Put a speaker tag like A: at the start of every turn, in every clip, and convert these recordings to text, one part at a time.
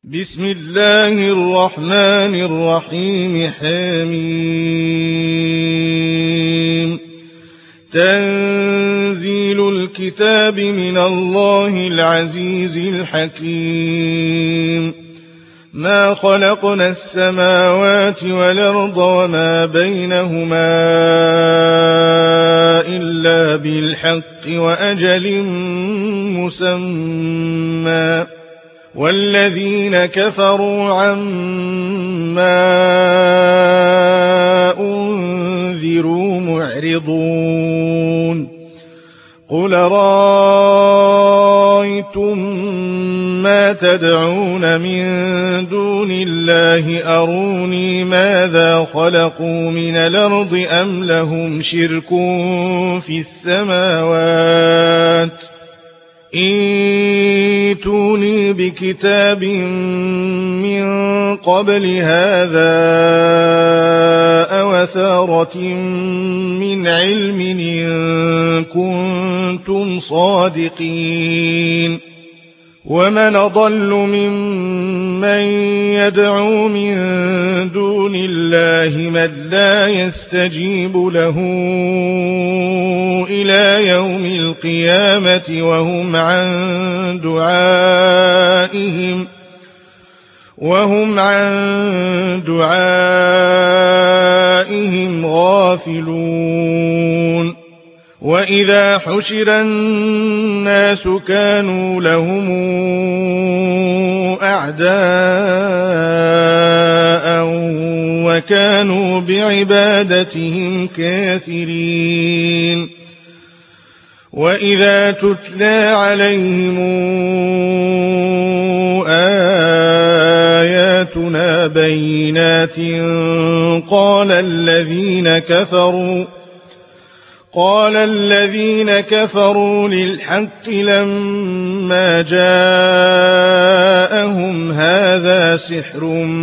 A: بسم الله الرحمن الرحيم. حميم. تنزيل الكتاب من الله العزيز الحكيم. ما خلقنا السماوات والأرض وما بينهما إلا بالحق وأجل مسمى، والذين كفروا عما أنذروا معرضون. قل رأيتم ما تدعون من دون الله أروني ماذا خلقوا من الأرض أم لهم شرك في السماوات، ائتوني بكتاب من قبل هذا أو أثارة من علم إن كنتم صادقين. ومن أضل ممن يدعو من دون الله من لا يستجيب له إلى يوم القيامة وهم عن دعائهم غافلون. وإذا حشر الناس كانوا لهم أعداء وكانوا بعبادتهم كافرين. وإذا تتلى عليهم آياتنا بينات قال الذين كفروا للحق لما جاءهم هذا سحر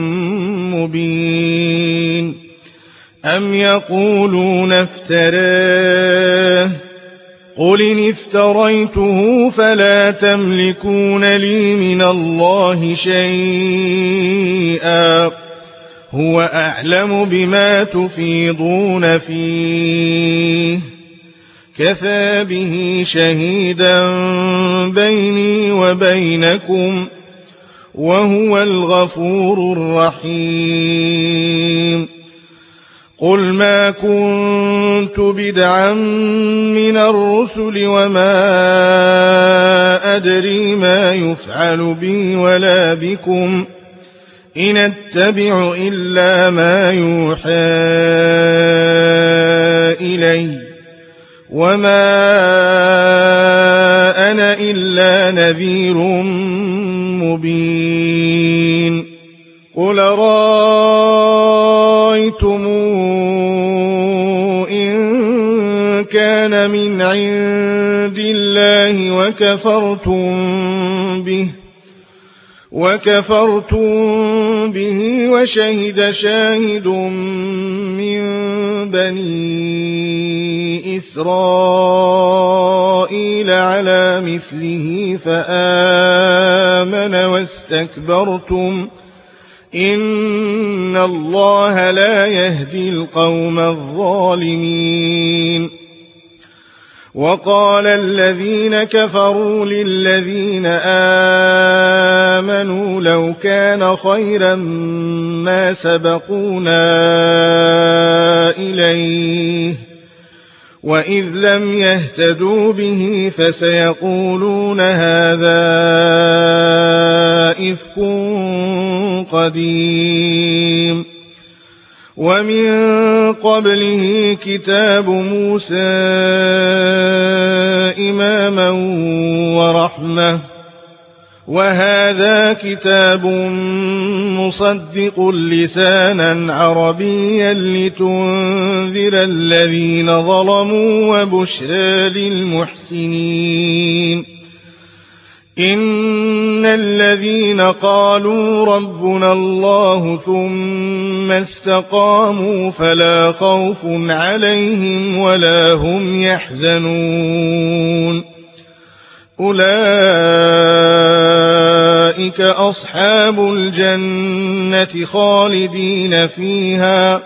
A: مبين. أم يقولون افتراه، قل إن افتريته فلا تملكون لي من الله شيئا، هو أعلم بما تفيضون فيه، كفى به شهيدا بيني وبينكم، وهو الغفور الرحيم. قل ما كنت بدعا من الرسل وما أدري ما يفعل بي ولا بكم، إن أتبع إلا ما يوحى إلي، وما أنا إلا نذير مبين. قل رأيتم إن كان من عند الله وكفرتم به وشهد شاهد من بني إسرائيل على مثله فآمن واستكبرتم، إن الله لا يهدي القوم الظالمين. وقال الذين كفروا للذين آمنوا لو كان خيرا ما سبقونا إليه، وإذ لم يهتدوا به فسيقولون هذا إفك قديم. ومن قبله كتاب موسى إماما ورحمة، وهذا كتاب مصدق لسانا عربيا لتنذر الذين ظلموا وبشرى للمحسنين. إن الذين قالوا ربنا الله ثم استقاموا فلا خوف عليهم ولا هم يحزنون. أولئك أولئك أصحاب الجنة خالدين فيها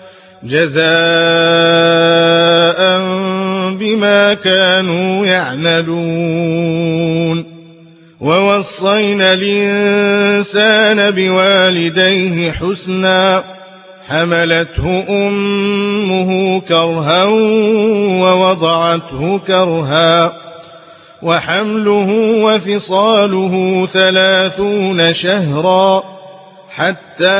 A: جزاء بما كانوا يعملون ووصينا الإنسان بوالديه حسنا حملته أمه كرها ووضعته كرها وحمله وفصاله 30 شهرا حتى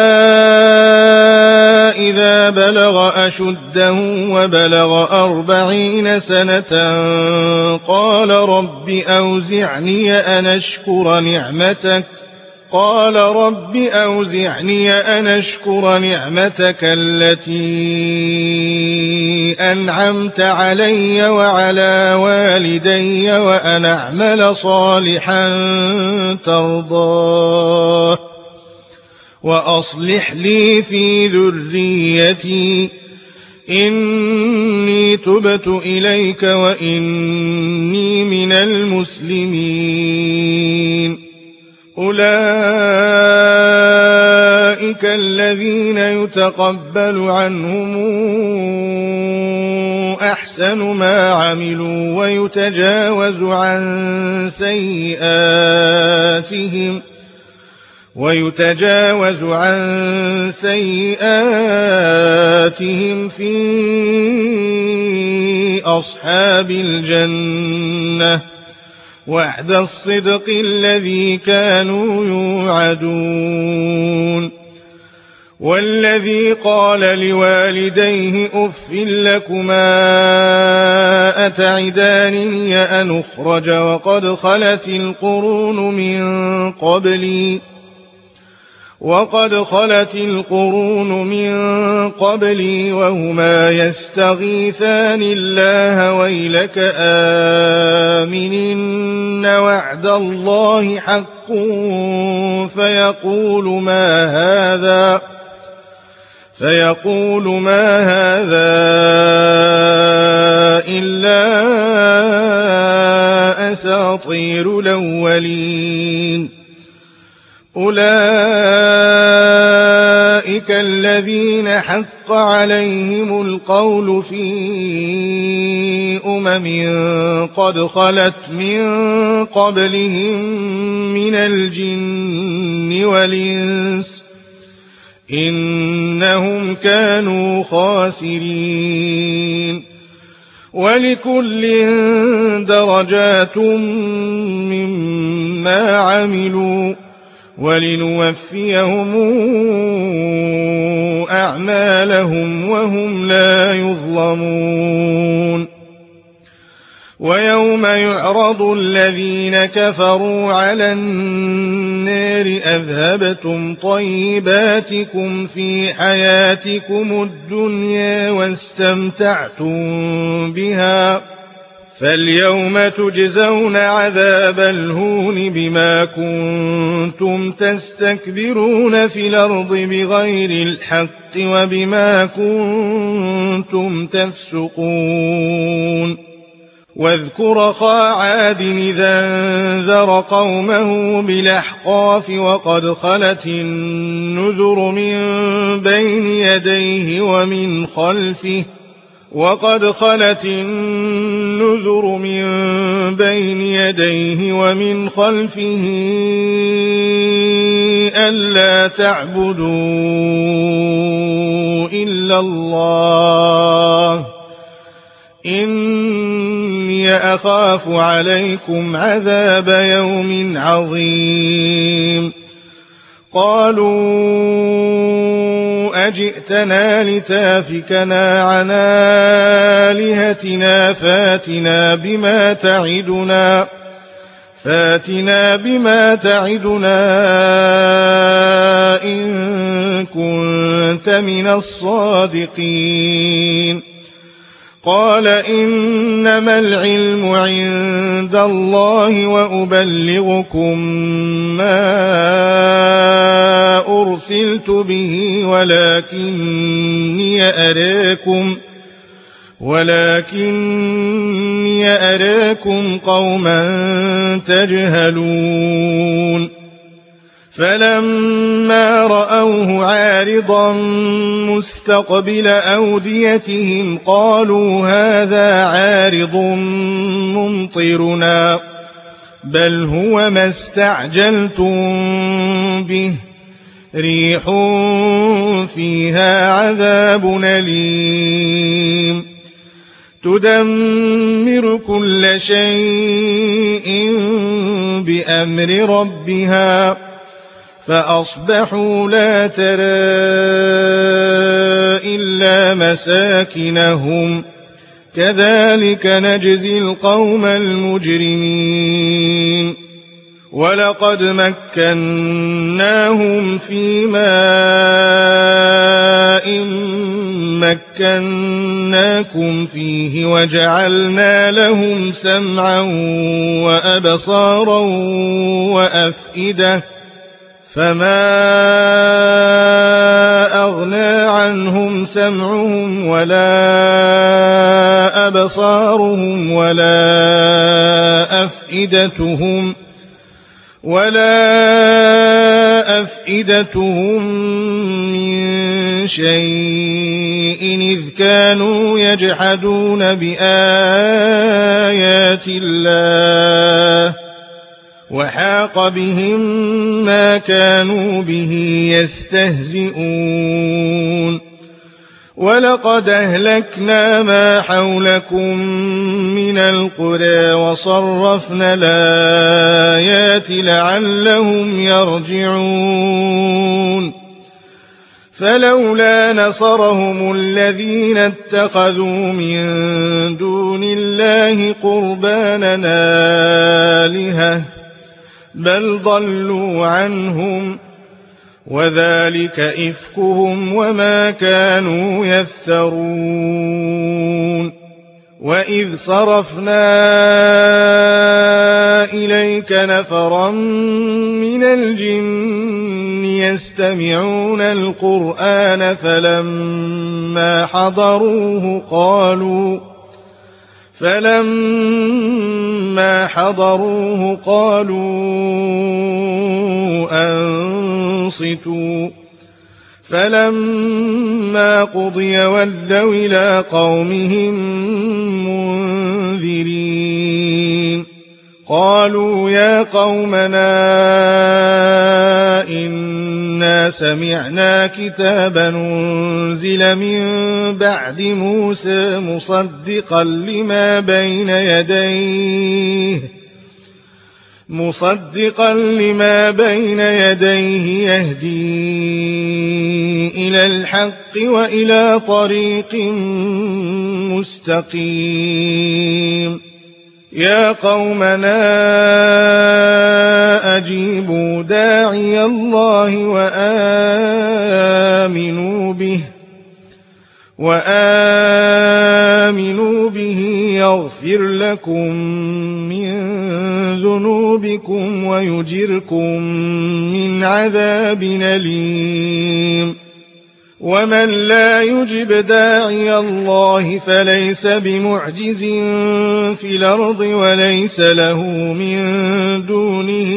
A: إذا بلغ أشده وبلغ 40 سنة قال رب أوزعني أن أشكر نعمتك التي أنعمت علي وعلى والدي وأن أعمل صالحا ترضاه وأصلح لي في ذريتي إني تبت إليك وإني من المسلمين أولئك الذين يتقبل عنهم أحسن ما عملوا ويتجاوز عن سيئاتهم في أصحاب الجنة وعد الصدق الذي كانوا يوعدون والذي قال لوالديه أف لكما أتعدانني أن أخرج وقد خلت القرون من قبلي وهما يستغيثان الله ويلك آمن إن وعد الله حق فيقول ما هذا إلا أساطير الأولين أولئك الذين حق عليهم القول في قد خلت من قبلهم من الجن والإنس إنهم كانوا خاسرين ولكل درجات مما عملوا ولنوفيهم أعمالهم وهم لا يظلمون ويوم يعرض الذين كفروا على النار أذهبتم طيباتكم في حياتكم الدنيا واستمتعتم بها فاليوم تجزون عذاب الهون بما كنتم تستكبرون في الأرض بغير الحق وبما كنتم تفسقون واذكر أخا عاد إذا أنذر قومه بالأحقاف وقد خلت النذر من بين يديه ومن خلفه ألا تعبدوا إلا الله إني أخاف عليكم عذاب يوم عظيم قالوا أجئتنا لتافكنا عن آلهتنا فاتنا بما تعدنا إن كنت من الصادقين قال إنما العلم عند الله وأبلغكم ما أرسلت به ولكني أراكم قوما تجهلون فلما رأوه عارضا مستقبل أوديتهم قالوا هذا عارض ممطرنا بل هو ما استعجلتم به ريح فيها عذاب أليم تدمر كل شيء بأمر ربها فأصبحوا لا ترى إلا مساكنهم كذلك نجزي القوم المجرمين ولقد مكناهم في ماء مكناكم فيه وجعلنا لهم سمعا وأبصارا وأفئدة فما أغنى عنهم سمعهم ولا أبصارهم ولا أفئدتهم من شيء إذ كانوا يجحدون بآيات الله وحاق بهم ما كانوا به يستهزئون ولقد أهلكنا ما حولكم من القرى وصرفنا الآيات لعلهم يرجعون فلولا نصرهم الذين اتخذوا من دون الله قربانا آلهة بل ضلوا عنهم وذلك إفكهم وما كانوا يفترون وإذ صرفنا إليك نفرا من الجن يستمعون القرآن فلما حضروه قالوا أنصتوا فلما قضي ولوا إلى قومهم منذرين قالوا يا قومنا إنا سمعنا كتابا أنزل من بعد موسى مصدقا لما بين يديه يهدي إلى الحق وإلى طريق مستقيم يا قومنا أجيبوا داعي الله وآمنوا به يغفر لكم من ذنوبكم ويجركم من عذاب أليم ومن لا يجب داعي الله فليس بمعجز في الأرض وليس له من دونه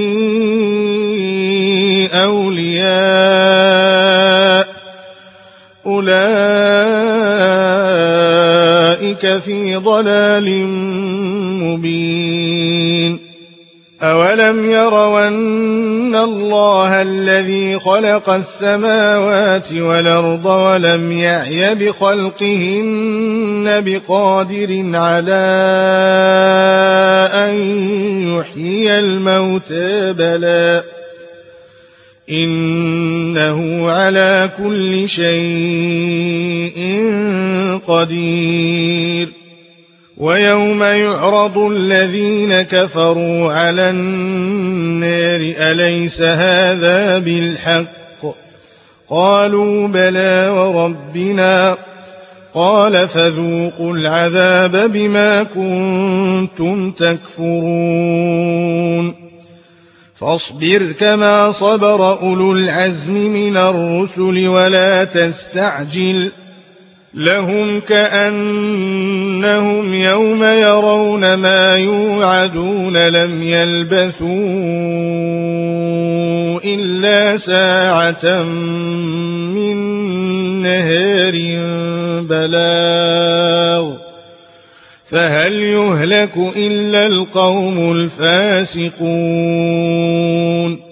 A: أولياء أولئك في ضلال مبين أولم يروا أن الله الذي خلق السماوات والأرض ولم يعي بخلقهن بقادر على أن يحيي الموتى بلى إنه على كل شيء قدير ويوم يعرض الذين كفروا على النار أليس هذا بالحق قالوا بلى وربنا قال فذوقوا العذاب بما كنتم تكفرون فاصبر كما صبر أولو العزم من الرسل لهم كأنهم يوم يرون ما يوعدون لم يلبثوا إلا ساعة من نهار بلاغ فهل يهلك إلا القوم الفاسقون